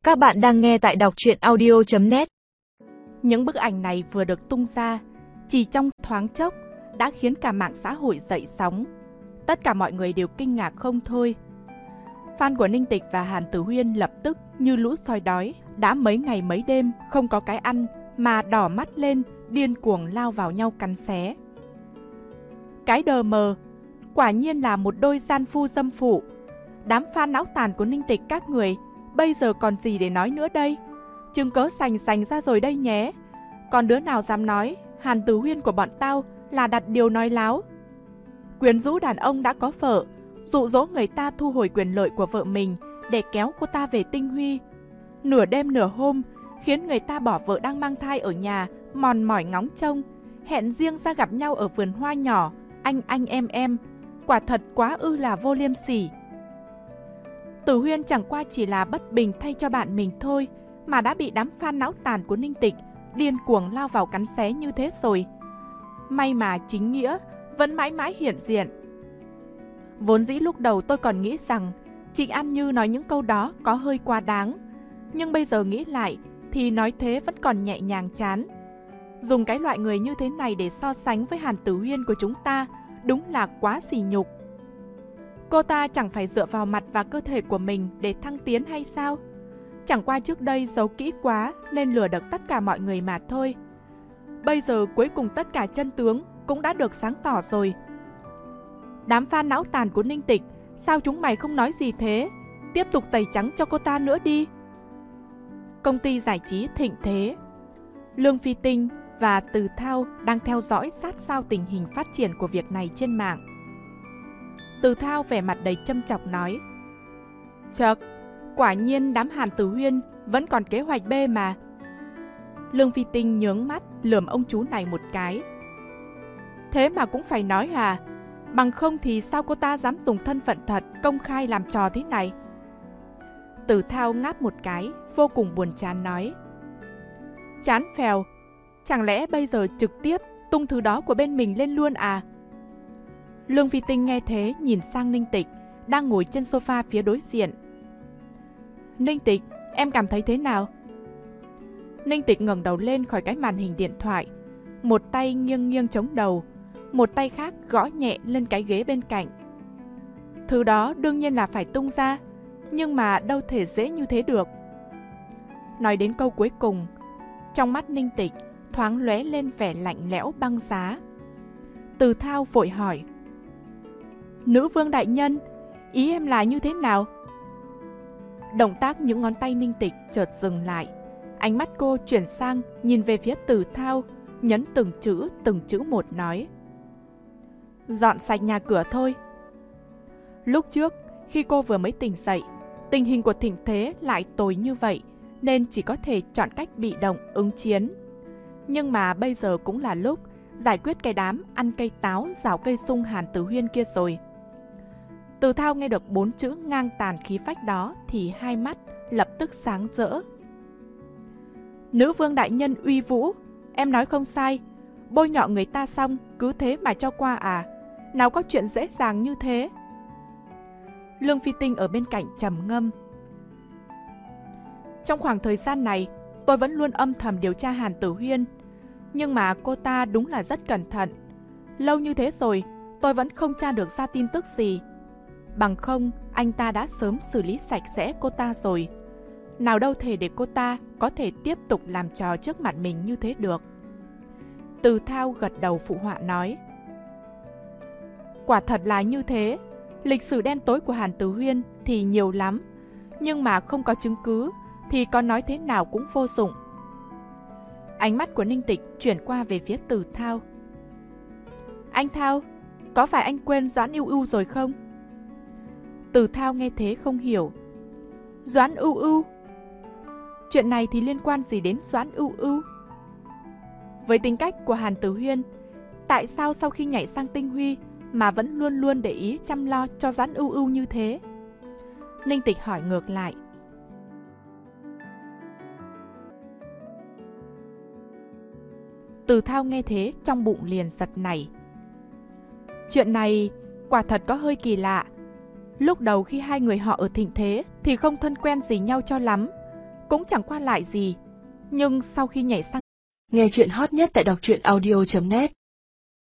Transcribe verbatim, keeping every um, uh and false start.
Các bạn đang nghe tại đọc truyện audio chấm net. Những bức ảnh này vừa được tung ra, chỉ trong thoáng chốc đã khiến cả mạng xã hội dậy sóng. Tất cả mọi người đều kinh ngạc không thôi. Fan của Ninh Tịch và Hàn Tử Huyên lập tức như lũ sói đói, đã mấy ngày mấy đêm không có cái ăn mà đỏ mắt lên, điên cuồng lao vào nhau cắn xé. Cái đờ mờ, quả nhiên là một đôi gian phu dâm phụ. Đám fan não tàn của Ninh Tịch các người, bây giờ còn gì để nói nữa đây? Chứng cớ sành sành ra rồi đây nhé. Còn đứa nào dám nói Hàn Tử Huyên của bọn tao là đặt điều nói láo? Quyến rũ đàn ông đã có vợ, dụ dỗ người ta thu hồi quyền lợi của vợ mình để kéo cô ta về tinh huy. Nửa đêm nửa hôm khiến người ta bỏ vợ đang mang thai ở nhà, mòn mỏi ngóng trông, hẹn riêng ra gặp nhau ở vườn hoa nhỏ, anh anh em em. Quả thật quá ư là vô liêm sỉ. Tử Huyên chẳng qua chỉ là bất bình thay cho bạn mình thôi, mà đã bị đám fan não tàn của Ninh Tịch điên cuồng lao vào cắn xé như thế rồi. May mà chính nghĩa vẫn mãi mãi hiện diện. Vốn dĩ lúc đầu tôi còn nghĩ rằng Trịnh An Như nói những câu đó có hơi quá đáng, nhưng bây giờ nghĩ lại thì nói thế vẫn còn nhẹ nhàng chán. Dùng cái loại người như thế này để so sánh với Hàn Tử Huyên của chúng ta đúng là quá sỉ nhục. Cô ta chẳng phải dựa vào mặt và cơ thể của mình để thăng tiến hay sao? Chẳng qua trước đây giấu kỹ quá nên lừa được tất cả mọi người mà thôi. Bây giờ cuối cùng tất cả chân tướng cũng đã được sáng tỏ rồi. Đám fan não tàn của Ninh Tịch, sao chúng mày không nói gì thế? Tiếp tục tẩy trắng cho cô ta nữa đi. Công ty giải trí Thịnh Thế, Lương Phi Tinh và Từ Thao đang theo dõi sát sao tình hình phát triển của việc này trên mạng. Từ Thao vẻ mặt đầy châm chọc nói: Chậc, quả nhiên đám Hàn Tử Huyên vẫn còn kế hoạch B mà. Lương Phi Tinh nhướng mắt lườm ông chú này một cái. Thế mà cũng phải nói à? Bằng không thì sao cô ta dám dùng thân phận thật công khai làm trò thế này? Từ Thao ngáp một cái, vô cùng buồn chán nói: Chán phèo, chẳng lẽ bây giờ trực tiếp tung thứ đó của bên mình lên luôn à? Lương Phi Tinh nghe thế nhìn sang Ninh Tịch đang ngồi trên sofa phía đối diện. Ninh Tịch, em cảm thấy thế nào? Ninh Tịch ngẩng đầu lên khỏi cái màn hình điện thoại, một tay nghiêng nghiêng chống đầu, một tay khác gõ nhẹ lên cái ghế bên cạnh. Thứ đó đương nhiên là phải tung ra, nhưng mà đâu thể dễ như thế được. Nói đến câu cuối cùng, trong mắt Ninh Tịch thoáng lóe lên vẻ lạnh lẽo băng giá. Từ Thao vội hỏi: Nữ vương đại nhân, ý em là như thế nào? Động tác những ngón tay Ninh Tịch chợt dừng lại. Ánh mắt cô chuyển sang nhìn về phía Từ Thao, nhấn từng chữ từng chữ một nói: Dọn sạch nhà cửa thôi. Lúc trước, khi cô vừa mới tỉnh dậy, tình hình của Thịnh Thế lại tồi như vậy, nên chỉ có thể chọn cách bị động ứng chiến. Nhưng mà bây giờ cũng là lúc giải quyết cái đám ăn cây táo rào cây sung Hàn Tử Huyên kia rồi. Từ Thao nghe được bốn chữ ngang tàn khí phách đó thì hai mắt lập tức sáng rỡ. Nữ vương đại nhân uy vũ, em nói không sai. Bôi nhọ người ta xong cứ thế mà cho qua à? Nào có chuyện dễ dàng như thế. Lương Phi Tinh ở bên cạnh trầm ngâm. Trong khoảng thời gian này, tôi vẫn luôn âm thầm điều tra Hàn Tử Huyên, nhưng mà cô ta đúng là rất cẩn thận. Lâu như thế rồi, tôi vẫn không tra được ra tin tức gì. Bằng không, anh ta đã sớm xử lý sạch sẽ cô ta rồi. Nào đâu thể để cô ta có thể tiếp tục làm trò trước mặt mình như thế được. Từ Thao gật đầu phụ họa nói: Quả thật là như thế. Lịch sử đen tối của Hàn Tử Huyên thì nhiều lắm, nhưng mà không có chứng cứ thì có nói thế nào cũng vô dụng. Ánh mắt của Ninh Tịch chuyển qua về phía Từ Thao. Anh Thao, có phải anh quên Doãn Ưu Ưu rồi không? Từ Thao nghe thế không hiểu. Doãn Ưu Ưu? Chuyện này thì liên quan gì đến Doãn Ưu Ưu? Với tính cách của Hàn Tử Huyên, tại sao sau khi nhảy sang tinh huy mà vẫn luôn luôn để ý chăm lo cho Doãn Ưu Ưu như thế? Ninh Tịch hỏi ngược lại. Từ Thao nghe thế trong bụng liền giật nảy. Chuyện này quả thật có hơi kỳ lạ. Lúc đầu khi hai người họ ở Thịnh Thế thì không thân quen gì nhau cho lắm. cũng chẳng qua lại gì. Nhưng sau khi nhảy sang Nghe chuyện hot nhất tại đọc truyện audio chấm net